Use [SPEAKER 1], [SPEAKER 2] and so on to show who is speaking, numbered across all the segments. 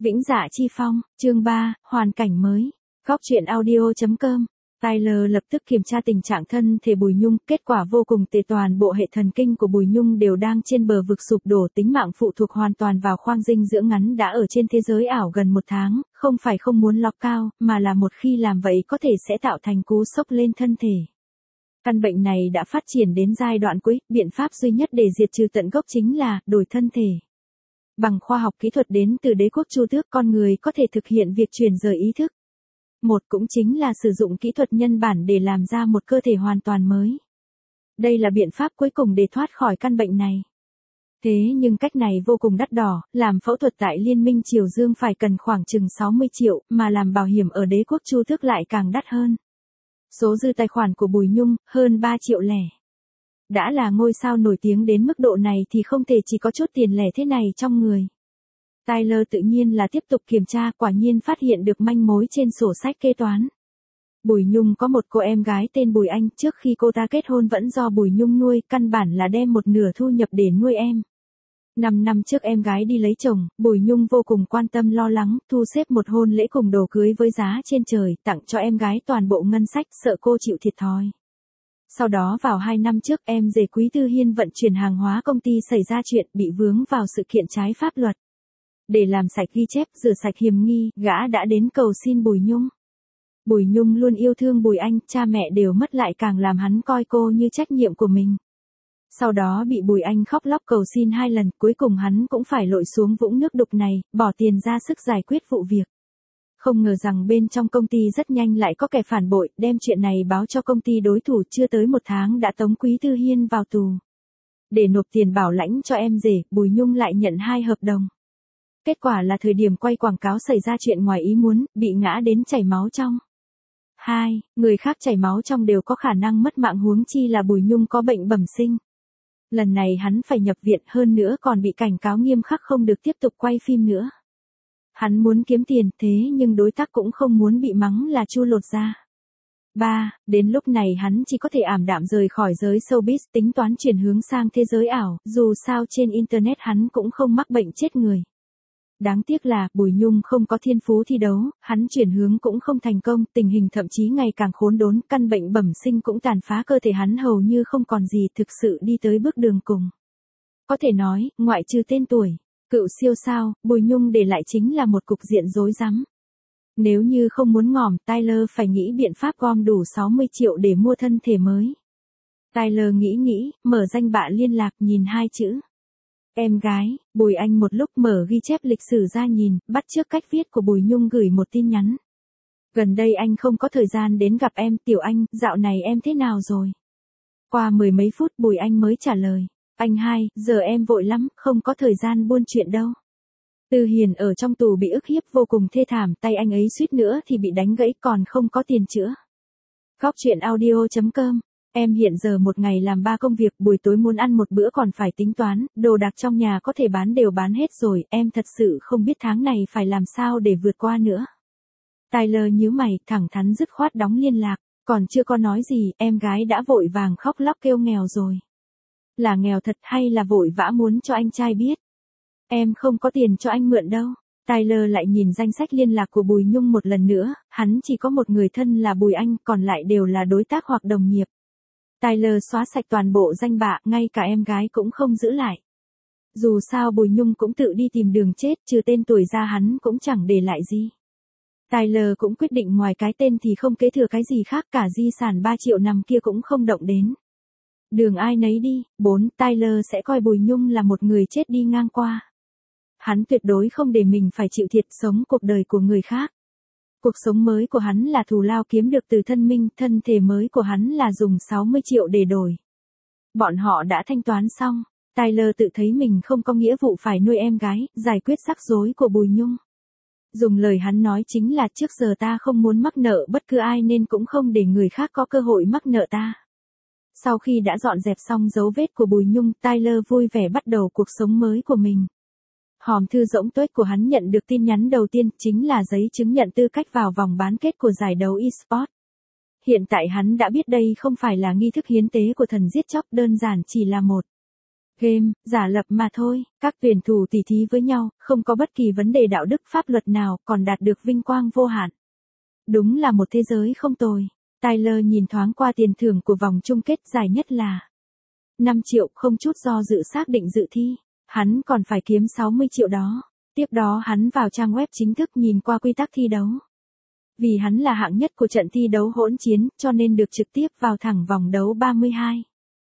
[SPEAKER 1] Vĩnh Dạ Chi Phong, chương 3, hoàn cảnh mới. Góc truyện audio.com. Tyler lập tức kiểm tra tình trạng thân thể Bùi Nhung, kết quả vô cùng tệ, toàn bộ hệ thần kinh của Bùi Nhung đều đang trên bờ vực sụp đổ, tính mạng phụ thuộc hoàn toàn vào khoang dinh dưỡng ngắn đã ở trên thế giới ảo gần 1 tháng, không phải không muốn lọc cao, mà là một khi làm vậy có thể sẽ tạo thành cú sốc lên thân thể. Căn bệnh này đã phát triển đến giai đoạn cuối, biện pháp duy nhất để diệt trừ tận gốc chính là đổi thân thể. Bằng khoa học kỹ thuật đến từ đế quốc Chu Tước, con người có thể thực hiện việc chuyển rời ý thức. Một cũng chính là sử dụng kỹ thuật nhân bản để làm ra một cơ thể hoàn toàn mới. Đây là biện pháp cuối cùng để thoát khỏi căn bệnh này. Thế nhưng cách này vô cùng đắt đỏ, làm phẫu thuật tại Liên minh Triều Dương phải cần khoảng chừng 60 triệu, mà làm bảo hiểm ở đế quốc Chu Tước lại càng đắt hơn. Số dư tài khoản của Bùi Nhung, hơn 3 triệu lẻ. Đã là ngôi sao nổi tiếng đến mức độ này thì không thể chỉ có chút tiền lẻ thế này trong người. Tyler tự nhiên là tiếp tục kiểm tra, quả nhiên phát hiện được manh mối trên sổ sách kế toán. Bùi Nhung có một cô em gái tên Bùi Anh, trước khi cô ta kết hôn vẫn do Bùi Nhung nuôi, căn bản là đem một nửa thu nhập để nuôi em. 5 năm trước em gái đi lấy chồng, Bùi Nhung vô cùng quan tâm lo lắng, thu xếp một hôn lễ cùng đồ cưới với giá trên trời, tặng cho em gái toàn bộ ngân sách, sợ cô chịu thiệt thòi. Sau đó vào 2 năm trước, em rể Quý Tư Hiên vận chuyển hàng hóa công ty xảy ra chuyện, bị vướng vào sự kiện trái pháp luật. Để làm sạch ghi chép, rửa sạch hiểm nghi, gã đã đến cầu xin Bùi Nhung. Bùi Nhung luôn yêu thương Bùi Anh, cha mẹ đều mất lại càng làm hắn coi cô như trách nhiệm của mình. Sau đó bị Bùi Anh khóc lóc cầu xin 2 lần, cuối cùng hắn cũng phải lội xuống vũng nước đục này, bỏ tiền ra sức giải quyết vụ việc. Không ngờ rằng bên trong công ty rất nhanh lại có kẻ phản bội, đem chuyện này báo cho công ty đối thủ, chưa tới 1 tháng đã tống Quý Tư Hiên vào tù. Để nộp tiền bảo lãnh cho em rể, Bùi Nhung lại nhận 2 hợp đồng. Kết quả là thời điểm quay quảng cáo xảy ra chuyện ngoài ý muốn, bị ngã đến chảy máu trong. 2. Người khác chảy máu trong đều có khả năng mất mạng, huống chi là Bùi Nhung có bệnh bẩm sinh. Lần này hắn phải nhập viện, hơn nữa còn bị cảnh cáo nghiêm khắc không được tiếp tục quay phim nữa. Hắn muốn kiếm tiền, thế nhưng đối tác cũng không muốn bị mắng là Chu lột da. 3. Đến lúc này hắn chỉ có thể ảm đạm rời khỏi giới showbiz, tính toán chuyển hướng sang thế giới ảo, dù sao trên internet hắn cũng không mắc bệnh chết người. Đáng tiếc là, Bùi Nhung không có thiên phú thi đấu, hắn chuyển hướng cũng không thành công, tình hình thậm chí ngày càng khốn đốn, căn bệnh bẩm sinh cũng tàn phá cơ thể hắn hầu như không còn gì, thực sự đi tới bước đường cùng. Có thể nói, ngoại trừ tên tuổi, cựu siêu sao, Bùi Nhung để lại chính là một cục diện rối rắm. Nếu như không muốn ngỏm, Tyler phải nghĩ biện pháp gom đủ 60 triệu để mua thân thể mới. Tyler nghĩ, mở danh bạ liên lạc, nhìn 2 chữ. Em gái. Bùi Anh một lúc mở ghi chép lịch sử ra nhìn, bắt chước cách viết của Bùi Nhung gửi một tin nhắn. Gần đây anh không có thời gian đến gặp em, Tiểu Anh, dạo này em thế nào rồi? Qua 10 mấy phút Bùi Anh mới trả lời. Anh hai, giờ em vội lắm, không có thời gian buôn chuyện đâu. Tư Hiền ở trong tù bị ức hiếp vô cùng thê thảm, tay anh ấy suýt nữa thì bị đánh gãy, còn không có tiền chữa. Góc truyện audio.com. Em hiện giờ một ngày làm 3 công việc, buổi tối muốn ăn một bữa còn phải tính toán, đồ đạc trong nhà có thể bán đều bán hết rồi, em thật sự không biết tháng này phải làm sao để vượt qua nữa. Tyler nhíu mày, thẳng thắn dứt khoát đóng liên lạc, còn chưa có nói gì, em gái đã vội vàng khóc lóc kêu nghèo rồi. Là nghèo thật hay là vội vã muốn cho anh trai biết? Em không có tiền cho anh mượn đâu. Tyler lại nhìn danh sách liên lạc của Bùi Nhung một lần nữa, hắn chỉ có một người thân là Bùi Anh, còn lại đều là đối tác hoặc đồng nghiệp. Tyler xóa sạch toàn bộ danh bạ, ngay cả em gái cũng không giữ lại. Dù sao Bùi Nhung cũng tự đi tìm đường chết, trừ tên tuổi ra hắn cũng chẳng để lại gì. Tyler cũng quyết định ngoài cái tên thì không kế thừa cái gì khác, cả di sản 3 triệu năm kia cũng không động đến. Đường ai nấy đi. 4. Tyler sẽ coi Bùi Nhung là một người chết đi ngang qua. Hắn tuyệt đối không để mình phải chịu thiệt sống cuộc đời của người khác. Cuộc sống mới của hắn là thù lao kiếm được từ thân minh, thân thể mới của hắn là dùng 60 triệu để đổi. Bọn họ đã thanh toán xong, Tyler tự thấy mình không có nghĩa vụ phải nuôi em gái, giải quyết rắc rối của Bùi Nhung. Dùng lời hắn nói chính là trước giờ ta không muốn mắc nợ bất cứ ai nên cũng không để người khác có cơ hội mắc nợ ta. Sau khi đã dọn dẹp xong dấu vết của Bùi Nhung, Tyler vui vẻ bắt đầu cuộc sống mới của mình. Hòm thư rỗng tuếch của hắn nhận được tin nhắn đầu tiên, chính là giấy chứng nhận tư cách vào vòng bán kết của giải đấu eSports. Hiện tại hắn đã biết đây không phải là nghi thức hiến tế của thần giết chóc, đơn giản chỉ là một Game, giả lập mà thôi, các tuyển thủ tỉ thí với nhau, không có bất kỳ vấn đề đạo đức pháp luật nào, còn đạt được vinh quang vô hạn. Đúng là một thế giới không tồi. Tyler nhìn thoáng qua tiền thưởng của vòng chung kết dài nhất là 5 triệu, không chút do dự xác định dự thi. Hắn còn phải kiếm 60 triệu đó. Tiếp đó hắn vào trang web chính thức nhìn qua quy tắc thi đấu. Vì hắn là hạng nhất của trận thi đấu hỗn chiến, cho nên được trực tiếp vào thẳng vòng đấu 32.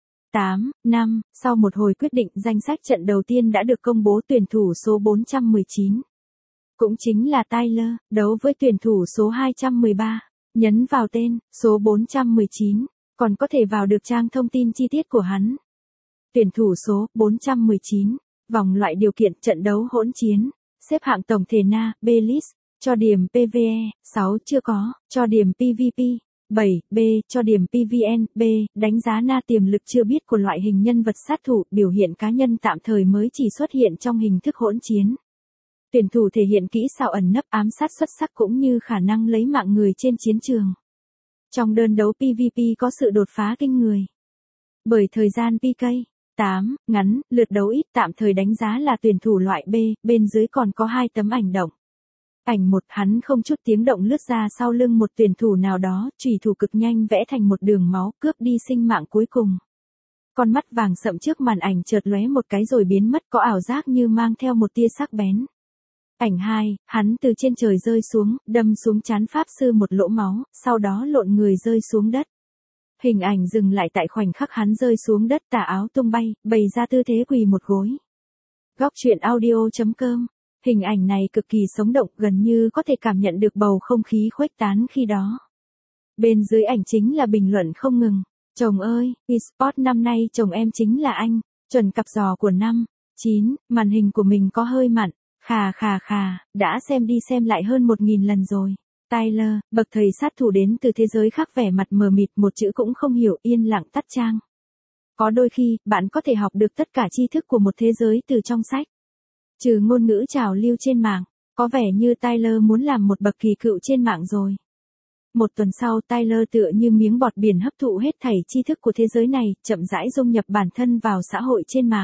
[SPEAKER 1] 8, 5, sau một hồi quyết định, danh sách trận đầu tiên đã được công bố. Tuyển thủ số 419, cũng chính là Tyler, đấu với tuyển thủ số 213. Nhấn vào tên, số 419, còn có thể vào được trang thông tin chi tiết của hắn. Tuyển thủ số 419, vòng loại điều kiện trận đấu hỗn chiến, xếp hạng tổng thể Na, B list, cho điểm PVE, 6 chưa có, cho điểm PVP, 7, B, cho điểm PVN, B, đánh giá Na tiềm lực chưa biết của loại hình nhân vật sát thủ, biểu hiện cá nhân tạm thời mới chỉ xuất hiện trong hình thức hỗn chiến. Tuyển thủ thể hiện kỹ xảo ẩn nấp ám sát xuất sắc cũng như khả năng lấy mạng người trên chiến trường. Trong đơn đấu PVP có sự đột phá kinh người. Bởi thời gian PK 8, ngắn, lượt đấu ít, tạm thời đánh giá là tuyển thủ loại B, bên dưới còn có 2 tấm ảnh động. Ảnh 1, hắn không chút tiếng động lướt ra sau lưng một tuyển thủ nào đó, chủy thủ cực nhanh vẽ thành một đường máu, cướp đi sinh mạng cuối cùng. Con mắt vàng sậm trước màn ảnh chợt lóe một cái rồi biến mất, có ảo giác như mang theo một tia sắc bén. Ảnh 2, hắn từ trên trời rơi xuống, đâm xuống trán pháp sư một lỗ máu, sau đó lộn người rơi xuống đất. Hình ảnh dừng lại tại khoảnh khắc hắn rơi xuống đất, tà áo tung bay, bày ra tư thế quỳ một gối. Góc truyện audio.com. Hình ảnh này cực kỳ sống động, gần như có thể cảm nhận được bầu không khí khuếch tán khi đó. Bên dưới ảnh chính là bình luận không ngừng. Chồng ơi, eSport năm nay chồng em chính là anh, chuẩn cặp giò của năm. 9, màn hình của mình có hơi mặn. Khà, đã xem đi xem lại hơn 1000 lần rồi. Tyler, bậc thầy sát thủ đến từ thế giới khác, vẻ mặt mờ mịt, một chữ cũng không hiểu, yên lặng tắt trang. Có đôi khi, bạn có thể học được tất cả tri thức của một thế giới từ trong sách. Trừ ngôn ngữ trào lưu trên mạng, có vẻ như Tyler muốn làm một bậc kỳ cựu trên mạng rồi. Một tuần sau, Tyler tựa như miếng bọt biển hấp thụ hết thảy tri thức của thế giới này, chậm rãi dung nhập bản thân vào xã hội trên mạng.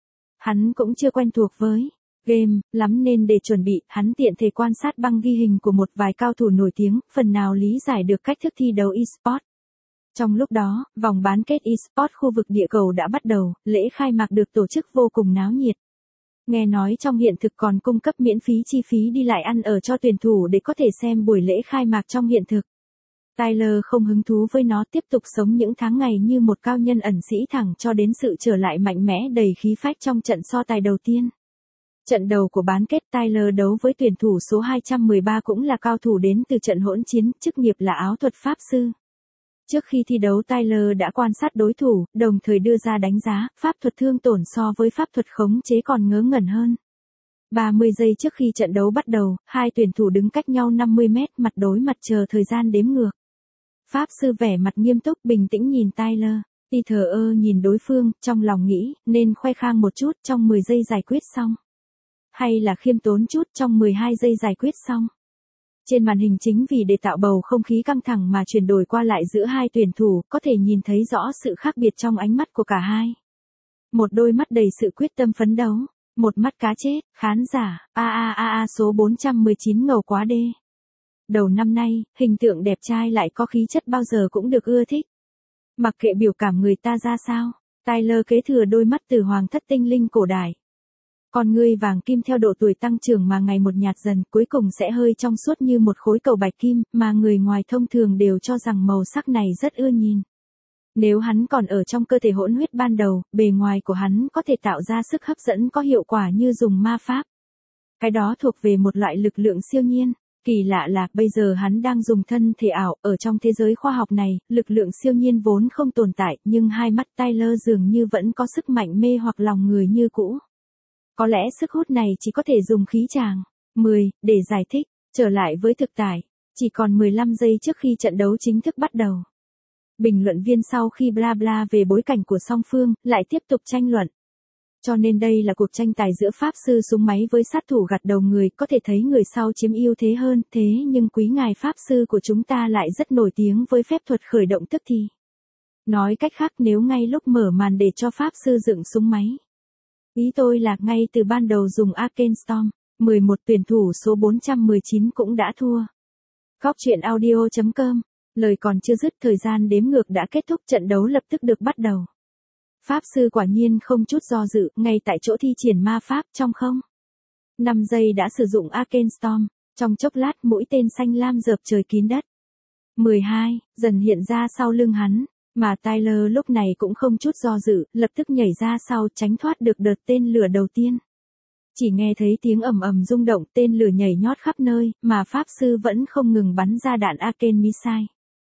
[SPEAKER 1] Hắn cũng chưa quen thuộc với game lắm nên để chuẩn bị, hắn tiện thể quan sát băng ghi hình của một vài cao thủ nổi tiếng, phần nào lý giải được cách thức thi đấu eSport. Trong lúc đó, vòng bán kết eSport khu vực địa cầu đã bắt đầu, lễ khai mạc được tổ chức vô cùng náo nhiệt. Nghe nói trong hiện thực còn cung cấp miễn phí chi phí đi lại ăn ở cho tuyển thủ để có thể xem buổi lễ khai mạc trong hiện thực. Tyler không hứng thú với nó, tiếp tục sống những tháng ngày như một cao nhân ẩn sĩ thẳng cho đến sự trở lại mạnh mẽ đầy khí phách trong trận so tài đầu tiên. Trận đầu của bán kết, Tyler đấu với tuyển thủ số 213 cũng là cao thủ đến từ trận hỗn chiến, chức nghiệp là áo thuật pháp sư. Trước khi thi đấu, Tyler đã quan sát đối thủ, đồng thời đưa ra đánh giá, pháp thuật thương tổn so với pháp thuật khống chế còn ngớ ngẩn hơn. 30 giây trước khi trận đấu bắt đầu, hai tuyển thủ đứng cách nhau 50 mét, mặt đối mặt chờ thời gian đếm ngược. Pháp sư vẻ mặt nghiêm túc, bình tĩnh nhìn Tyler, y thờ ơ nhìn đối phương, trong lòng nghĩ, nên khoe khang một chút, trong 10 giây giải quyết xong. Hay là khiêm tốn chút, trong 12 giây giải quyết xong. Trên màn hình chính vì để tạo bầu không khí căng thẳng mà chuyển đổi qua lại giữa hai tuyển thủ, có thể nhìn thấy rõ sự khác biệt trong ánh mắt của cả hai. Một đôi mắt đầy sự quyết tâm phấn đấu, một mắt cá chết, khán giả, số 419 ngầu quá đê. Đầu năm nay, hình tượng đẹp trai lại có khí chất bao giờ cũng được ưa thích. Mặc kệ biểu cảm người ta ra sao, Tyler kế thừa đôi mắt từ hoàng thất tinh linh cổ đại. Con ngươi vàng kim theo độ tuổi tăng trưởng mà ngày một nhạt dần, cuối cùng sẽ hơi trong suốt như một khối cầu bạch kim, mà người ngoài thông thường đều cho rằng màu sắc này rất ưa nhìn. Nếu hắn còn ở trong cơ thể hỗn huyết ban đầu, bề ngoài của hắn có thể tạo ra sức hấp dẫn có hiệu quả như dùng ma pháp. Cái đó thuộc về một loại lực lượng siêu nhiên. Kỳ lạ là, bây giờ hắn đang dùng thân thể ảo, ở trong thế giới khoa học này, lực lượng siêu nhiên vốn không tồn tại, nhưng hai mắt Tyler dường như vẫn có sức mạnh mê hoặc lòng người như cũ. Có lẽ sức hút này chỉ có thể dùng khí tràng. 10, để giải thích, trở lại với thực tại. Chỉ còn 15 giây trước khi trận đấu chính thức bắt đầu. Bình luận viên sau khi bla bla về bối cảnh của song phương, lại tiếp tục tranh luận. Cho nên đây là cuộc tranh tài giữa pháp sư súng máy với sát thủ gặt đầu người, có thể thấy người sau chiếm ưu thế hơn, thế nhưng quý ngài pháp sư của chúng ta lại rất nổi tiếng với phép thuật khởi động tức thì. Nói cách khác, nếu ngay lúc mở màn để cho pháp sư dựng súng máy, Ý tôi là ngay từ ban đầu dùng Arkenstorm, 11 tuyển thủ số 419 cũng đã thua. Góc truyện audio.com. Lời còn chưa dứt, thời gian đếm ngược đã kết thúc, trận đấu lập tức được bắt đầu. Pháp sư quả nhiên không chút do dự, ngay tại chỗ thi triển ma pháp trong không. 5 giây đã sử dụng Arkenstorm, trong chốc lát mũi tên xanh lam rợp trời kín đất. 12, dần hiện ra sau lưng hắn, mà Tyler lúc này cũng không chút do dự, lập tức nhảy ra sau tránh thoát được đợt tên lửa đầu tiên. Chỉ nghe thấy tiếng ầm ầm rung động, tên lửa nhảy nhót khắp nơi, mà Pháp sư vẫn không ngừng bắn ra đạn Arken Missile.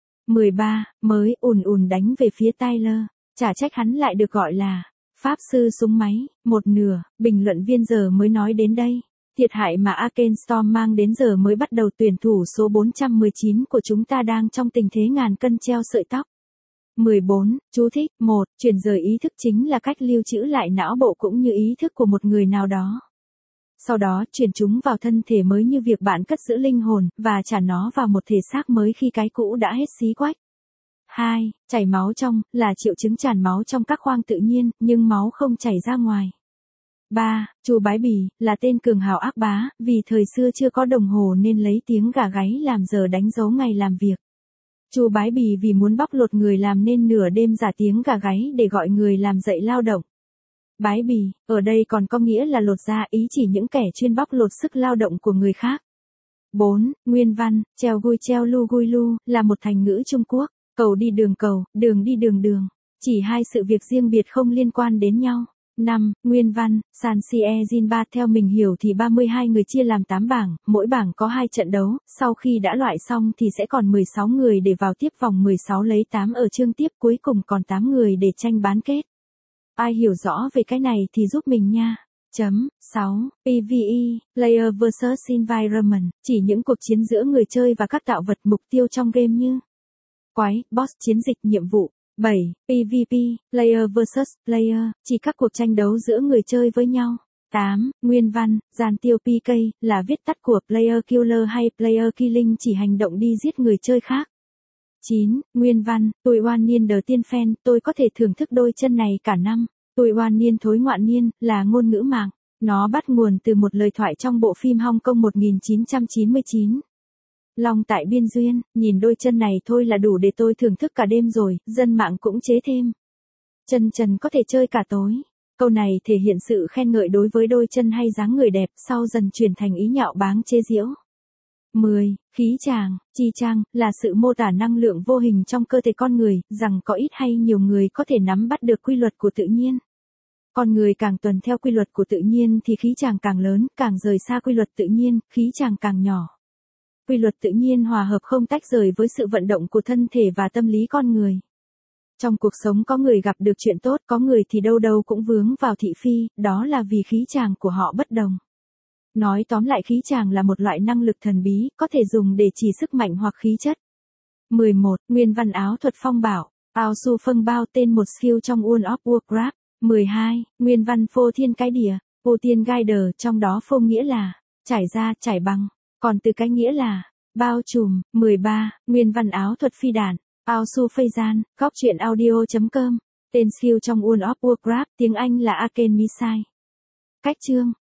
[SPEAKER 1] 13, mới ùn ùn đánh về phía Tyler, chả trách hắn lại được gọi là Pháp sư súng máy. Một nửa, bình luận viên giờ mới nói đến đây. Thiệt hại mà Arkenstorm mang đến giờ mới bắt đầu, tuyển thủ số 419 của chúng ta đang trong tình thế ngàn cân treo sợi tóc. 14, chú thích, 1, chuyển rời ý thức chính là cách lưu trữ lại não bộ cũng như ý thức của một người nào đó. Sau đó chuyển chúng vào thân thể mới như việc bạn cất giữ linh hồn, và trả nó vào một thể xác mới khi cái cũ đã hết xí quách. 2, chảy máu trong, là triệu chứng tràn máu trong các khoang tự nhiên, nhưng máu không chảy ra ngoài. 3, Chu Bái Bì, là tên cường hào ác bá, vì thời xưa chưa có đồng hồ nên lấy tiếng gà gáy làm giờ đánh dấu ngày làm việc. Chu Bái Bì vì muốn bóc lột người làm nên nửa đêm giả tiếng gà gáy để gọi người làm dậy lao động. Bái bì, ở đây còn có nghĩa là lột da, ý chỉ những kẻ chuyên bóc lột sức lao động của người khác. 4, nguyên văn, treo gui lu, là một thành ngữ Trung Quốc, cầu đi đường cầu, đường đi đường đường. Chỉ hai sự việc riêng biệt không liên quan đến nhau. 5, nguyên văn, San Sie Jin 3 theo mình hiểu thì 32 người chia làm 8 bảng, mỗi bảng có 2 trận đấu, sau khi đã loại xong thì sẽ còn 16 người để vào tiếp vòng 16 lấy 8 ở chương tiếp, cuối cùng còn 8 người để tranh bán kết. Ai hiểu rõ về cái này thì giúp mình nha. 6. PvE, Player vs Environment, chỉ những cuộc chiến giữa người chơi và các tạo vật, mục tiêu trong game như quái, boss, chiến dịch, nhiệm vụ. 7. PvP, Player vs Player, chỉ các cuộc tranh đấu giữa người chơi với nhau. 8. Nguyên văn, Gian tiêu PK, là viết tắt của Player Killer hay Player Killing, chỉ hành động đi giết người chơi khác. 9. Nguyên văn, Tuổi oan niên đờ tiên phen, tôi có thể thưởng thức đôi chân này cả năm. Tuổi oan niên thối ngoạn niên, là ngôn ngữ mạng. Nó bắt nguồn từ một lời thoại trong bộ phim Hong Kong 1999. Long tại biên duyên, nhìn đôi chân này thôi là đủ để tôi thưởng thức cả đêm rồi, dân mạng cũng chế thêm. Chân trần có thể chơi cả tối. Câu này thể hiện sự khen ngợi đối với đôi chân hay dáng người đẹp, sau dần chuyển thành ý nhạo báng chế giễu. 10. Khí tràng, chi chang, là sự mô tả năng lượng vô hình trong cơ thể con người, rằng có ít hay nhiều người có thể nắm bắt được quy luật của tự nhiên. Con người càng tuần theo quy luật của tự nhiên thì khí tràng càng lớn, càng rời xa quy luật tự nhiên, khí tràng càng nhỏ. Quy luật tự nhiên hòa hợp không tách rời với sự vận động của thân thể và tâm lý con người. Trong cuộc sống có người gặp được chuyện tốt, có người thì đâu đâu cũng vướng vào thị phi, đó là vì khí tràng của họ bất đồng. Nói tóm lại, khí tràng là một loại năng lực thần bí, có thể dùng để chỉ sức mạnh hoặc khí chất. 11. Nguyên văn áo thuật phong bảo, Ao Su Phân Bao, tên một skill trong World of Warcraft. 12. Nguyên văn phô thiên cái đỉa, Vô Tiên Guider, trong đó phô nghĩa là trải ra, trải bằng, còn từ cái nghĩa là bao trùm. 13. Nguyên văn áo thuật phi đạn, Ao Su Phây Gian, góc truyện audio.com, tên skill trong World of Warcraft, tiếng Anh là Arken Missile. Cách chương